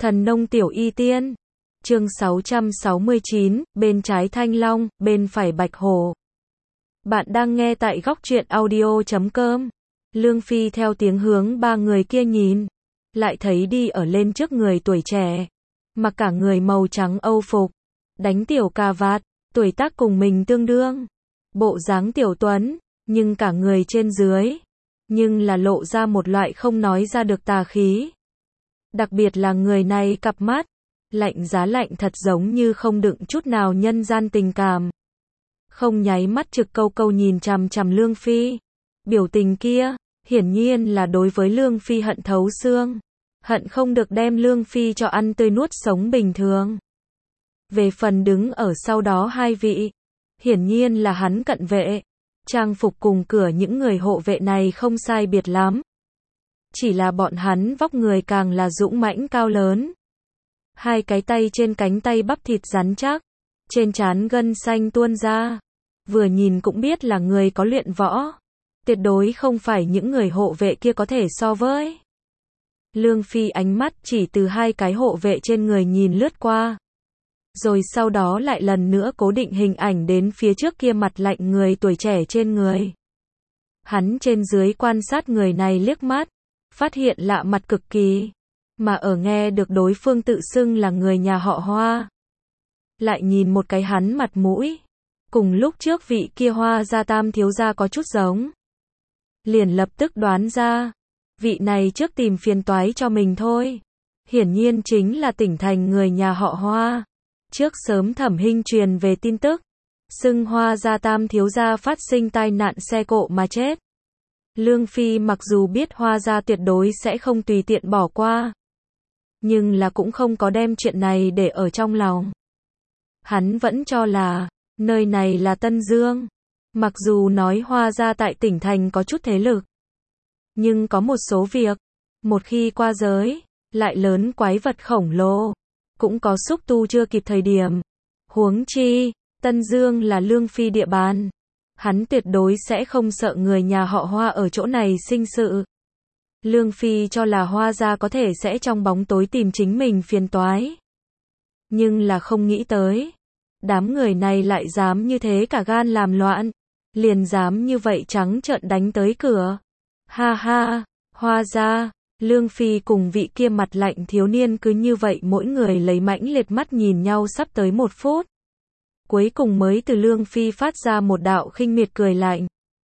Thần nông tiểu y tiên. Chương 669, bên trái thanh long, bên phải bạch hổ. Bạn đang nghe tại góc truyện audio.com. Lương Phi theo tiếng hướng ba người kia nhìn, lại thấy đi ở lên trước người tuổi trẻ, mặc cả người màu trắng âu phục, đánh tiểu cà vạt, tuổi tác cùng mình tương đương, bộ dáng tiểu tuấn, nhưng cả người trên dưới, nhưng là lộ ra một loại không nói ra được tà khí. Đặc biệt là người này cặp mắt, lạnh giá lạnh thật giống như không đựng chút nào nhân gian tình cảm. Không nháy mắt trực câu câu nhìn chằm chằm Lương Phi. Biểu tình kia, hiển nhiên là đối với Lương Phi hận thấu xương. Hận không được đem Lương Phi cho ăn tươi nuốt sống bình thường. Về phần đứng ở sau đó hai vị, hiển nhiên là hắn cận vệ. Trang phục cùng cửa những người hộ vệ này không sai biệt lắm. Chỉ là bọn hắn vóc người càng là dũng mãnh cao lớn. Hai cái tay trên cánh tay bắp thịt rắn chắc, trên trán gân xanh tuôn ra. Vừa nhìn cũng biết là người có luyện võ. Tuyệt đối không phải những người hộ vệ kia có thể so với. Lương Phi ánh mắt chỉ từ hai cái hộ vệ trên người nhìn lướt qua. Rồi sau đó lại lần nữa cố định hình ảnh đến phía trước kia mặt lạnh người tuổi trẻ trên người. Hắn trên dưới quan sát người này liếc mắt, phát hiện lạ mặt cực kỳ. Mà ở nghe được đối phương tự xưng là người nhà họ Hoa. Lại nhìn một cái hắn mặt mũi. Cùng lúc trước vị kia Hoa gia tam thiếu gia có chút giống. Liền lập tức đoán ra. Vị này trước tìm phiền toái cho mình thôi. Hiển nhiên chính là tỉnh thành người nhà họ Hoa. Trước sớm Thẩm Hinh truyền về tin tức. Xưng Hoa gia tam thiếu gia phát sinh tai nạn xe cộ mà chết. Lương Phi mặc dù biết Hoa gia tuyệt đối sẽ không tùy tiện bỏ qua. Nhưng là cũng không có đem chuyện này để ở trong lòng. Hắn vẫn cho là, nơi này là Tân Dương. Mặc dù nói Hoa gia tại tỉnh thành có chút thế lực. Nhưng có một số việc, một khi qua giới, lại lớn quái vật khổng lồ. Cũng có xúc tu chưa kịp thời điểm. Huống chi, Tân Dương là Lương Phi địa bàn. Hắn tuyệt đối sẽ không sợ người nhà họ Hoa ở chỗ này sinh sự. Lương Phi cho là Hoa gia có thể sẽ trong bóng tối tìm chính mình phiền toái. Nhưng là không nghĩ tới. Đám người này lại dám như thế cả gan làm loạn. Liền dám như vậy trắng trợn đánh tới cửa. Ha ha, Hoa gia. Lương Phi cùng vị kia mặt lạnh thiếu niên cứ như vậy mỗi người lấy mãnh liệt mắt nhìn nhau sắp tới 1 phút. Cuối cùng mới từ Lương Phi phát ra một đạo khinh miệt cười lạnh.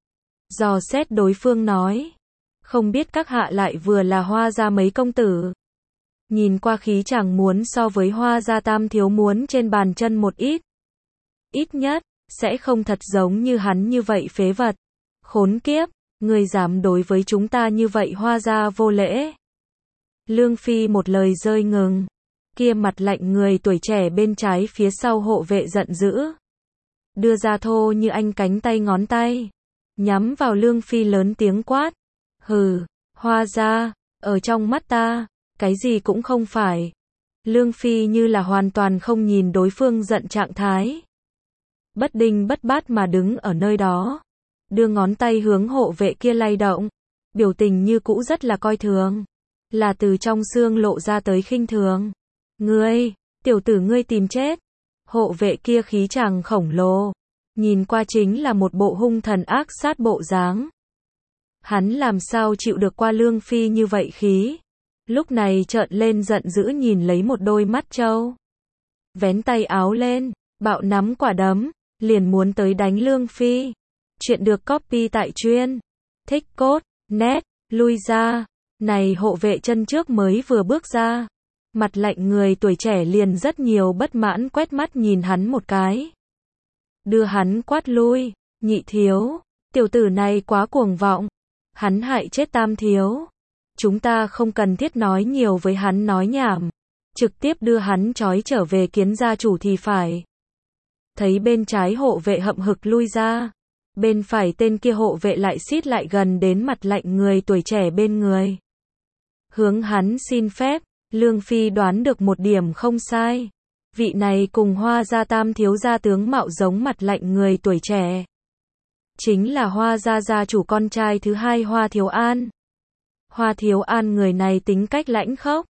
Dò xét đối phương nói. Không biết các hạ lại vừa là Hoa gia mấy công tử. Nhìn qua khí chàng muốn so với Hoa gia tam thiếu muốn trên bàn chân một ít. Ít nhất, sẽ không thật giống như hắn như vậy phế vật. Khốn kiếp, người dám đối với chúng ta như vậy Hoa gia vô lễ. Lương Phi một lời rơi ngừng. Kia mặt lạnh người tuổi trẻ bên trái phía sau hộ vệ giận dữ. Đưa ra thô như anh cánh tay ngón tay. Nhắm vào Lương Phi lớn tiếng quát. Hừ, Hoa gia, ở trong mắt ta, cái gì cũng không phải. Lương Phi như là hoàn toàn không nhìn đối phương giận trạng thái. Bất đinh bất bát mà đứng ở nơi đó. Đưa ngón tay hướng hộ vệ kia lay động. Biểu tình như cũ rất là coi thường. Là từ trong xương lộ ra tới khinh thường. Ngươi, tiểu tử ngươi tìm chết. Hộ vệ kia khí chàng khổng lồ. Nhìn qua chính là một bộ hung thần ác sát bộ dáng. Hắn làm sao chịu được qua Lương Phi như vậy khí. Lúc này trợn lên giận dữ nhìn lấy một đôi mắt trâu. Vén tay áo lên, bạo nắm quả đấm, liền muốn tới đánh Lương Phi. Chuyện được copy tại chuyên. Thích cốt, net, lui ra. Này hộ vệ chân trước mới vừa bước ra. Mặt lạnh người tuổi trẻ liền rất nhiều bất mãn quét mắt nhìn hắn một cái. Đưa hắn quát lui, nhị thiếu, tiểu tử này quá cuồng vọng. Hắn hại chết tam thiếu. Chúng ta không cần thiết nói nhiều với hắn nói nhảm. Trực tiếp đưa hắn trói trở về kiến gia chủ thì phải. Thấy bên trái hộ vệ hậm hực lui ra. Bên phải tên kia hộ vệ lại xít lại gần đến mặt lạnh người tuổi trẻ bên người. Hướng hắn xin phép, Lương Phi đoán được một điểm không sai. Vị này cùng Hoa gia tam thiếu gia tướng mạo giống mặt lạnh người tuổi trẻ. Chính là Hoa gia gia chủ con trai thứ hai Hoa Thiếu An. Hoa Thiếu An người này tính cách lãnh khốc,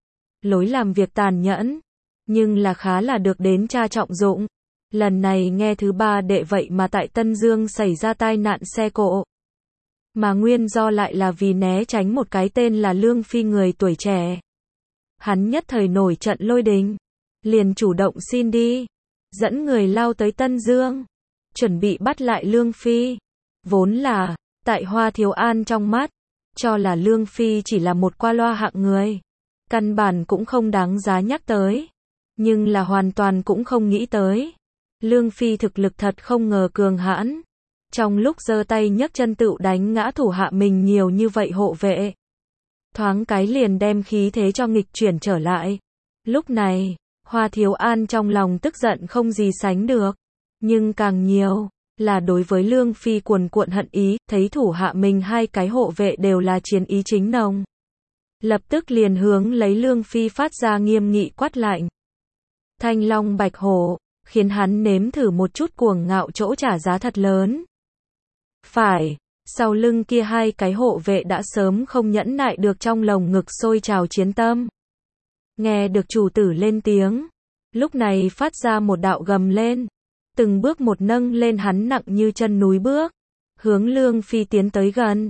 lối làm việc tàn nhẫn, nhưng là khá là được đến cha trọng dụng. Lần này nghe thứ ba đệ vậy mà tại Tân Dương xảy ra tai nạn xe cộ. Mà nguyên do lại là vì né tránh một cái tên là Lương Phi người tuổi trẻ. Hắn nhất thời nổi trận lôi đình, liền chủ động xin đi, dẫn người lao tới Tân Dương, chuẩn bị bắt lại Lương Phi. Vốn là, tại Hoa Thiếu An trong mắt, cho là Lương Phi chỉ là một qua loa hạng người, căn bản cũng không đáng giá nhắc tới. Nhưng là hoàn toàn cũng không nghĩ tới, Lương Phi thực lực thật không ngờ cường hãn. Trong lúc giơ tay nhấc chân tựu đánh ngã thủ hạ mình nhiều như vậy hộ vệ. Thoáng cái liền đem khí thế cho nghịch chuyển trở lại. Lúc này, Hoa Thiếu An trong lòng tức giận không gì sánh được. Nhưng càng nhiều, là đối với Lương Phi cuồn cuộn hận ý, thấy thủ hạ mình hai cái hộ vệ đều là chiến ý chính nồng. Lập tức liền hướng lấy Lương Phi phát ra nghiêm nghị quát lạnh. Thanh Long Bạch Hổ, khiến hắn nếm thử một chút cuồng ngạo chỗ trả giá thật lớn. Phải, sau lưng kia hai cái hộ vệ đã sớm không nhẫn nại được trong lồng ngực sôi trào chiến tâm. Nghe được chủ tử lên tiếng, lúc này phát ra một đạo gầm lên, từng bước một nâng lên hắn nặng như chân núi bước, hướng Lương Phi tiến tới gần.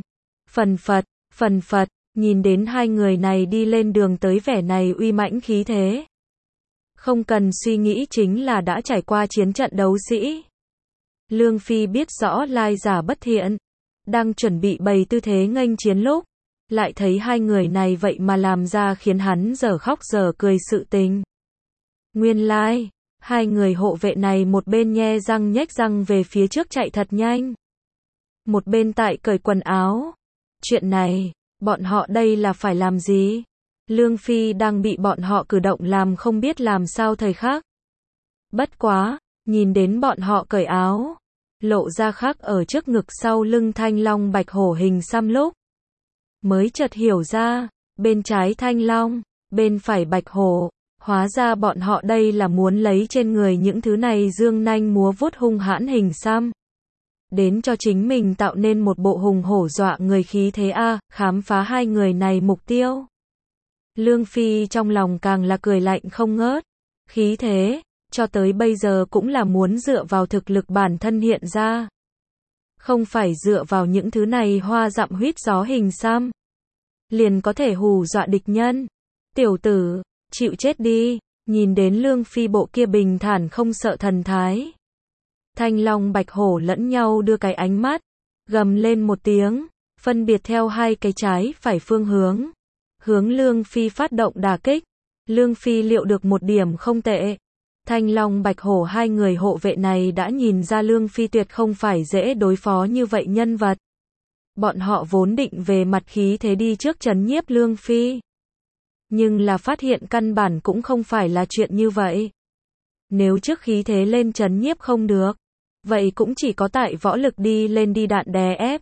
Phần phật, nhìn đến hai người này đi lên đường tới vẻ này uy mãnh khí thế. Không cần suy nghĩ chính là đã trải qua chiến trận đấu sĩ. Lương Phi biết rõ lai giả bất thiện, đang chuẩn bị bày tư thế nghênh chiến lúc, lại thấy hai người này vậy mà làm ra khiến hắn dở khóc dở cười sự tình. Nguyên lai, hai người hộ vệ này một bên nhe răng nhếch răng về phía trước chạy thật nhanh, một bên tại cởi quần áo. Chuyện này, bọn họ đây là phải làm gì? Lương Phi đang bị bọn họ cử động làm không biết làm sao thời khắc. Bất quá, nhìn đến bọn họ cởi áo, lộ ra khắc ở trước ngực sau lưng Thanh Long Bạch Hổ hình xăm lúc, mới chợt hiểu ra, bên trái Thanh Long, bên phải Bạch Hổ, hóa ra bọn họ đây là muốn lấy trên người những thứ này dương nanh múa vuốt hung hãn hình xăm, đến cho chính mình tạo nên một bộ hùng hổ dọa người khí thế a. Khám phá hai người này mục tiêu, Lương Phi trong lòng càng là cười lạnh không ngớt. Khí thế, cho tới bây giờ cũng là muốn dựa vào thực lực bản thân hiện ra. Không phải dựa vào những thứ này hoa dặm huýt gió hình xăm, liền có thể hù dọa địch nhân. Tiểu tử, chịu chết đi. Nhìn đến Lương Phi bộ kia bình thản không sợ thần thái, Thanh Long Bạch Hổ lẫn nhau đưa cái ánh mắt, gầm lên một tiếng, phân biệt theo hai cái trái phải phương hướng, hướng Lương Phi phát động đả kích. Lương Phi liệu được một điểm không tệ. Thanh Long Bạch Hổ hai người hộ vệ này đã nhìn ra Lương Phi tuyệt không phải dễ đối phó như vậy nhân vật. Bọn họ vốn định về mặt khí thế đi trước trấn nhiếp Lương Phi, nhưng là phát hiện căn bản cũng không phải là chuyện như vậy. Nếu trước khí thế lên trấn nhiếp không được, vậy cũng chỉ có tại võ lực đi lên đi đạn đè ép.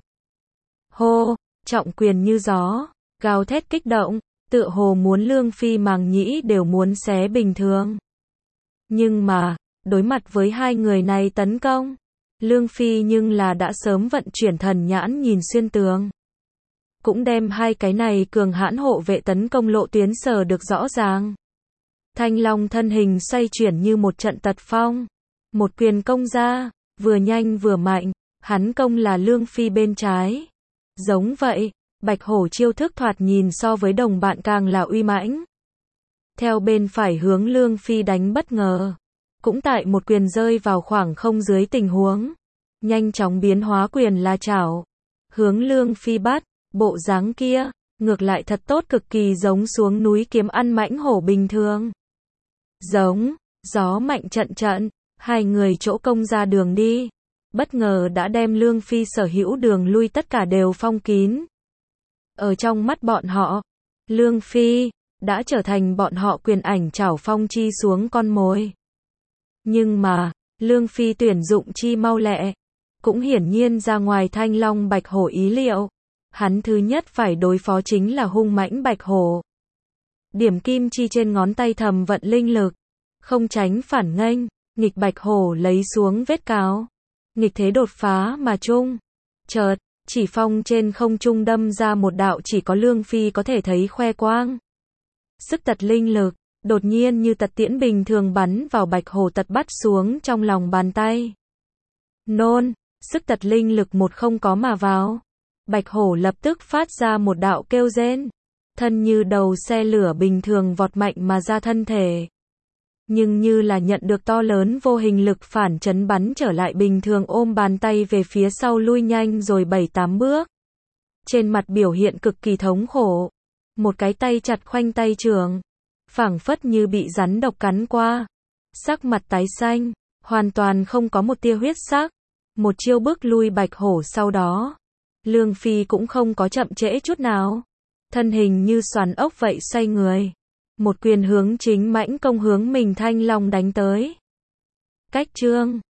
Hô, trọng quyền như gió, gào thét kích động, tựa hồ muốn Lương Phi màng nhĩ đều muốn xé bình thường. Nhưng mà, đối mặt với hai người này tấn công, Lương Phi nhưng là đã sớm vận chuyển thần nhãn nhìn xuyên tường, cũng đem hai cái này cường hãn hộ vệ tấn công lộ tuyến sờ được rõ ràng. Thanh Long thân hình xoay chuyển như một trận tật phong, một quyền công ra, vừa nhanh vừa mạnh, hắn công là Lương Phi bên trái. Giống vậy, Bạch Hổ chiêu thức thoạt nhìn so với đồng bạn càng là uy mãnh. Theo bên phải hướng Lương Phi đánh bất ngờ, cũng tại một quyền rơi vào khoảng không dưới tình huống, nhanh chóng biến hóa quyền là chảo, hướng Lương Phi bắt. Bộ dáng kia, ngược lại thật tốt, cực kỳ giống xuống núi kiếm ăn mãnh hổ bình thường. Giống, gió mạnh trận trận, hai người chỗ công ra đường đi, bất ngờ đã đem Lương Phi sở hữu đường lui tất cả đều phong kín. Ở trong mắt bọn họ, Lương Phi đã trở thành bọn họ quyền ảnh chảo phong chi xuống con mồi. Nhưng mà, Lương Phi tuyển dụng chi mau lẹ, cũng hiển nhiên ra ngoài Thanh Long Bạch Hổ ý liệu. Hắn thứ nhất phải đối phó chính là hung mãnh Bạch Hổ. Điểm kim chi trên ngón tay thầm vận linh lực, không tránh phản nghênh, nghịch Bạch Hổ lấy xuống vết cáo, nghịch thế đột phá mà trung. Chợt, chỉ phong trên không trung đâm ra một đạo chỉ có Lương Phi có thể thấy khoe quang. Sức tật linh lực, đột nhiên như tật tiễn bình thường bắn vào Bạch Hổ tật bắt xuống trong lòng bàn tay. Nôn, sức tật linh lực một không có mà vào. Bạch Hổ lập tức phát ra một đạo kêu rên. Thân như đầu xe lửa bình thường vọt mạnh mà ra thân thể. Nhưng như là nhận được to lớn vô hình lực phản chấn bắn trở lại bình thường ôm bàn tay về phía sau lui nhanh rồi 7-8 bước. Trên mặt biểu hiện cực kỳ thống khổ. Một cái tay chặt khoanh tay trưởng. Phảng phất như bị rắn độc cắn qua. Sắc mặt tái xanh, hoàn toàn không có một tia huyết sắc. Một chiêu bước lui Bạch Hổ sau đó. Lương Phi cũng không có chậm trễ chút nào. Thân hình như xoắn ốc vậy xoay người. Một quyền hướng chính mãnh công hướng mình Thanh Long đánh tới. Cách chương